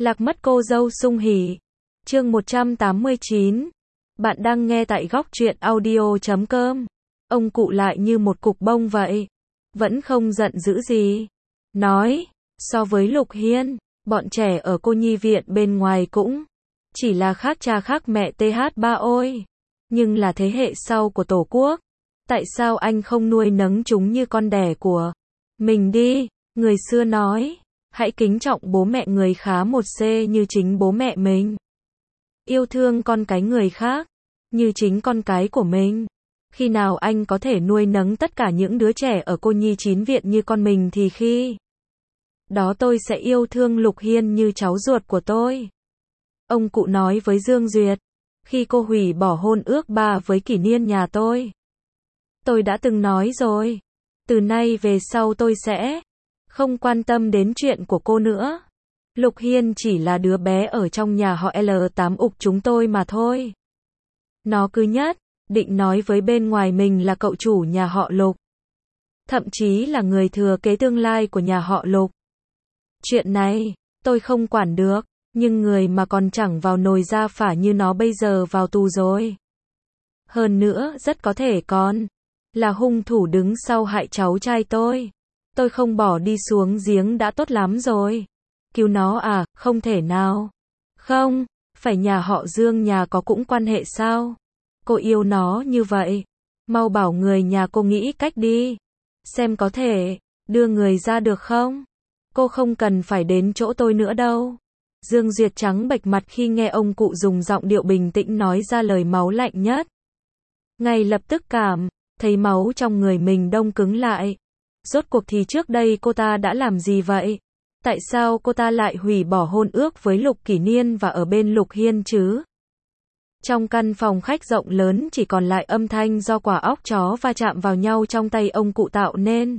Lạc mất cô dâu sung hỉ. Chương 189. Bạn đang nghe tại góc truyện audio.com. Ông cụ lại như một cục bông vậy. Vẫn không giận dữ gì. Nói, so với Lục Hiên, bọn trẻ ở cô nhi viện bên ngoài cũng chỉ là khác cha khác mẹ TH3 ôi. Nhưng là thế hệ sau của Tổ quốc. Tại sao anh không nuôi nấng chúng như con đẻ của mình đi? Người xưa nói, hãy kính trọng bố mẹ người khá một c như chính bố mẹ mình. Yêu thương con cái người khác, như chính con cái của mình. Khi nào anh có thể nuôi nấng tất cả những đứa trẻ ở cô nhi 9 viện như con mình thì khi đó tôi sẽ yêu thương Lục Hiên như cháu ruột của tôi. Ông cụ nói với Dương Duyệt, khi cô hủy bỏ hôn ước ba với Kỷ Niên nhà tôi đã từng nói rồi, từ nay về sau tôi sẽ không quan tâm đến chuyện của cô nữa. Lục Hiên chỉ là đứa bé ở trong nhà họ L8 ục chúng tôi mà thôi. Nó cứ nhất định nói với bên ngoài mình là cậu chủ nhà họ Lục. Thậm chí là người thừa kế tương lai của nhà họ Lục. Chuyện này, tôi không quản được, nhưng người mà còn chẳng vào nồi ra phả như nó bây giờ vào tù rồi. Hơn nữa, rất có thể còn là hung thủ đứng sau hại cháu trai tôi. Tôi không bỏ đi xuống giếng đã tốt lắm rồi. Cứu nó à, không thể nào. Không, phải nhà họ Dương nhà có cũng quan hệ sao? Cô yêu nó như vậy. Mau bảo người nhà cô nghĩ cách đi. Xem có thể đưa người ra được không? Cô không cần phải đến chỗ tôi nữa đâu. Dương Duyệt trắng bệch mặt khi nghe ông cụ dùng giọng điệu bình tĩnh nói ra lời máu lạnh nhất. Ngay lập tức cảm thấy máu trong người mình đông cứng lại. Rốt cuộc thì trước đây cô ta đã làm gì vậy? Tại sao cô ta lại hủy bỏ hôn ước với Lục Kỷ Niên và ở bên Lục Hiên chứ? Trong căn phòng khách rộng lớn chỉ còn lại âm thanh do quả óc chó va chạm vào nhau trong tay ông cụ tạo nên.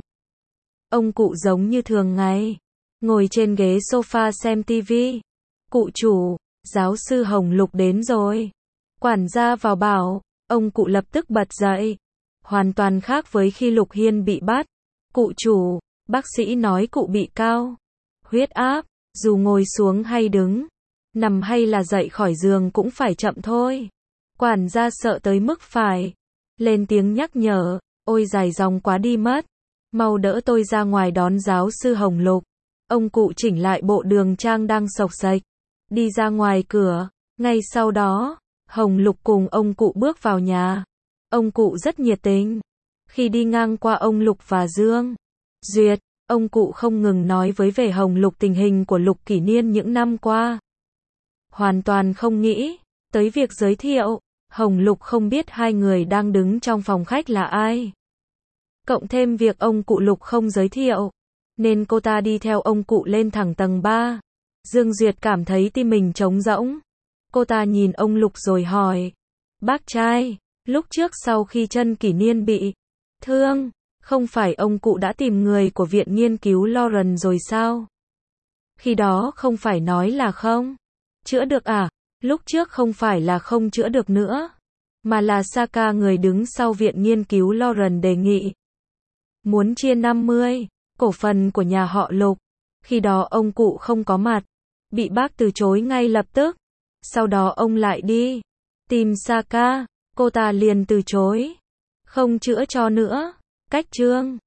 Ông cụ giống như thường ngày, ngồi trên ghế sofa xem tivi. Cụ chủ, giáo sư Hồng Lục đến rồi. Quản gia vào bảo, ông cụ lập tức bật dậy. Hoàn toàn khác với khi Lục Hiên bị bắt. Cụ chủ, bác sĩ nói cụ bị cao huyết áp, dù ngồi xuống hay đứng, nằm hay là dậy khỏi giường cũng phải chậm thôi. Quản gia sợ tới mức phải lên tiếng nhắc nhở, ôi dài dòng quá đi mất. Mau đỡ tôi ra ngoài đón giáo sư Hồng Lục. Ông cụ chỉnh lại bộ đường trang đang xộc xệch, đi ra ngoài cửa. Ngay sau đó, Hồng Lục cùng ông cụ bước vào nhà. Ông cụ rất nhiệt tình. Khi đi ngang qua ông Lục và Dương Duyệt, ông cụ không ngừng nói với về Hồng Lục tình hình của Lục Kỷ Niên những năm qua. Hoàn toàn không nghĩ tới việc giới thiệu. Hồng Lục không biết hai người đang đứng trong phòng khách là ai. Cộng thêm việc ông cụ Lục không giới thiệu, nên cô ta đi theo ông cụ lên thẳng tầng 3. Dương Duyệt cảm thấy tim mình trống rỗng. Cô ta nhìn ông Lục rồi hỏi, bác trai, lúc trước sau khi chân Kỷ Niên bị thương, không phải ông cụ đã tìm người của viện nghiên cứu Lauren rồi sao? Khi đó không phải nói là không chữa được à? Lúc trước không phải là không chữa được nữa, mà là Saka người đứng sau viện nghiên cứu Lauren đề nghị muốn chia 50 cổ phần của nhà họ Lục. Khi đó ông cụ không có mặt, bị bác từ chối ngay lập tức. Sau đó ông lại đi tìm Saka, cô ta liền từ chối, không chữa cho nữa. Cách chương